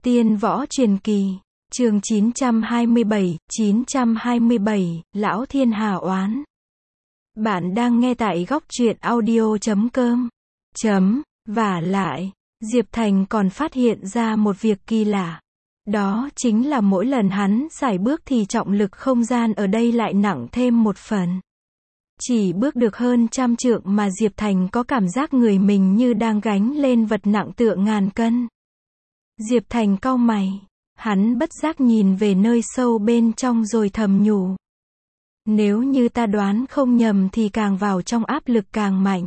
Tiên Võ Truyền Kỳ, chương 927, Lão Thiên Hà Oán. Bạn đang nghe tại góc truyện audio.com. Vả lại, Diệp Thành còn phát hiện ra một việc kỳ lạ. Đó chính là mỗi lần hắn sải bước thì trọng lực không gian ở đây lại nặng thêm một phần. Chỉ bước được hơn trăm trượng mà Diệp Thành có cảm giác người mình như đang gánh lên vật nặng tựa ngàn cân. Diệp Thành cau mày, hắn bất giác nhìn về nơi sâu bên trong rồi thầm nhủ. Nếu như ta đoán không nhầm thì càng vào trong áp lực càng mạnh.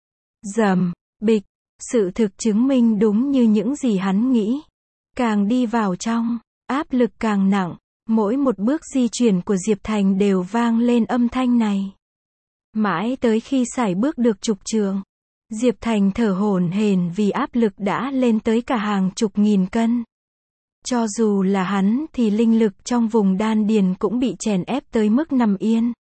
Rầm, bịch, sự thực chứng minh đúng như những gì hắn nghĩ. Càng đi vào trong, áp lực càng nặng, mỗi một bước di chuyển của Diệp Thành đều vang lên âm thanh này. Mãi tới khi sải bước được chục trượng, Diệp Thành thở hổn hển vì áp lực đã lên tới cả hàng chục nghìn cân. Cho dù là hắn thì linh lực trong vùng đan điền cũng bị chèn ép tới mức nằm yên.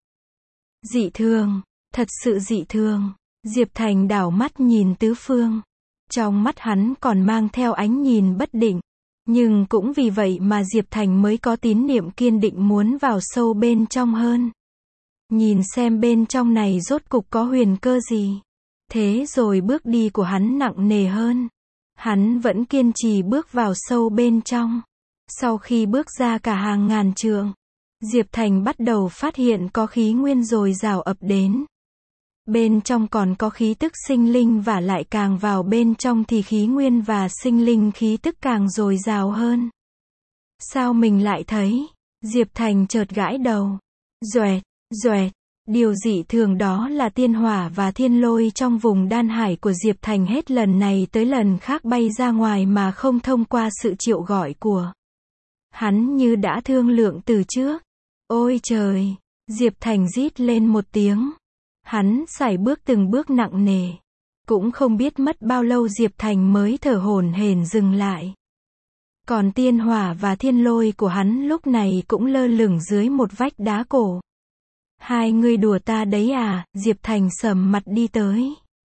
Dị thường, thật sự dị thường. Diệp Thành đảo mắt nhìn tứ phương. Trong mắt hắn còn mang theo ánh nhìn bất định. Nhưng cũng vì vậy mà Diệp Thành mới có tín niệm kiên định muốn vào sâu bên trong hơn. Nhìn xem bên trong này rốt cục có huyền cơ gì. Thế rồi bước đi của hắn nặng nề hơn. Hắn vẫn kiên trì bước vào sâu bên trong. Sau khi bước ra cả hàng ngàn trượng, Diệp Thành bắt đầu phát hiện có khí nguyên dồi dào ập đến. Bên trong còn có khí tức sinh linh và lại càng vào bên trong thì khí nguyên và sinh linh khí tức càng dồi dào hơn. Sao mình lại thấy? Diệp Thành chợt gãi đầu. Doẹt, doẹt. Điều dị thường đó là tiên hỏa và thiên lôi trong vùng đan hải của Diệp Thành hết lần này tới lần khác bay ra ngoài mà không thông qua sự triệu gọi của hắn như đã thương lượng từ trước. Ôi trời! Diệp Thành rít lên một tiếng. Hắn sải bước từng bước nặng nề. Cũng không biết mất bao lâu Diệp Thành mới thở hổn hển dừng lại. Còn tiên hỏa và thiên lôi của hắn lúc này cũng lơ lửng dưới một vách đá cổ. Hai người đùa ta đấy à? Diệp Thành sầm mặt đi tới.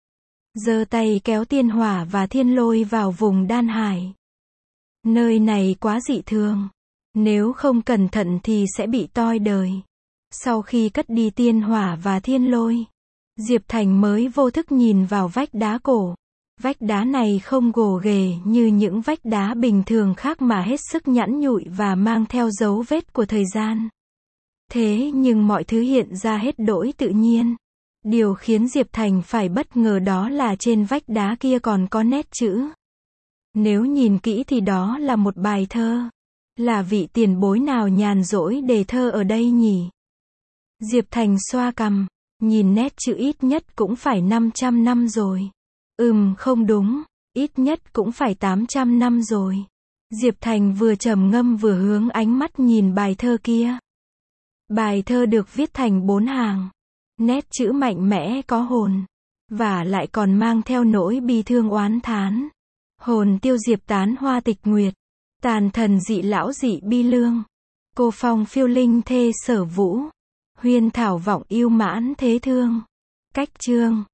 Giơ tay kéo tiên hỏa và thiên lôi vào vùng đan hải. Nơi này quá dị thường. Nếu không cẩn thận thì sẽ bị toi đời. Sau khi cất đi tiên hỏa và thiên lôi, Diệp Thành mới vô thức nhìn vào vách đá cổ. Vách đá này không gồ ghề như những vách đá bình thường khác mà hết sức nhẵn nhụi và mang theo dấu vết của thời gian. Thế nhưng mọi thứ hiện ra hết đỗi tự nhiên. Điều khiến Diệp Thành phải bất ngờ đó là trên vách đá kia còn có nét chữ. Nếu nhìn kỹ thì đó là một bài thơ. Là vị tiền bối nào nhàn rỗi đề thơ ở đây nhỉ? Diệp Thành xoa cằm, nhìn nét chữ ít nhất cũng phải 500 năm rồi. Không đúng, ít nhất cũng phải 800 năm rồi. Diệp Thành vừa trầm ngâm vừa hướng ánh mắt nhìn bài thơ kia. Bài thơ được viết thành 4 hàng. Nét chữ mạnh mẽ có hồn. Và lại còn mang theo nỗi bi thương oán thán. Hồn tiêu diệp tán hoa tịch nguyệt. Tàn thần dị lão dị bi lương. Cô phong phiêu linh thê sở vũ. Huyên thảo vọng yêu mãn thế thương. Cách chương.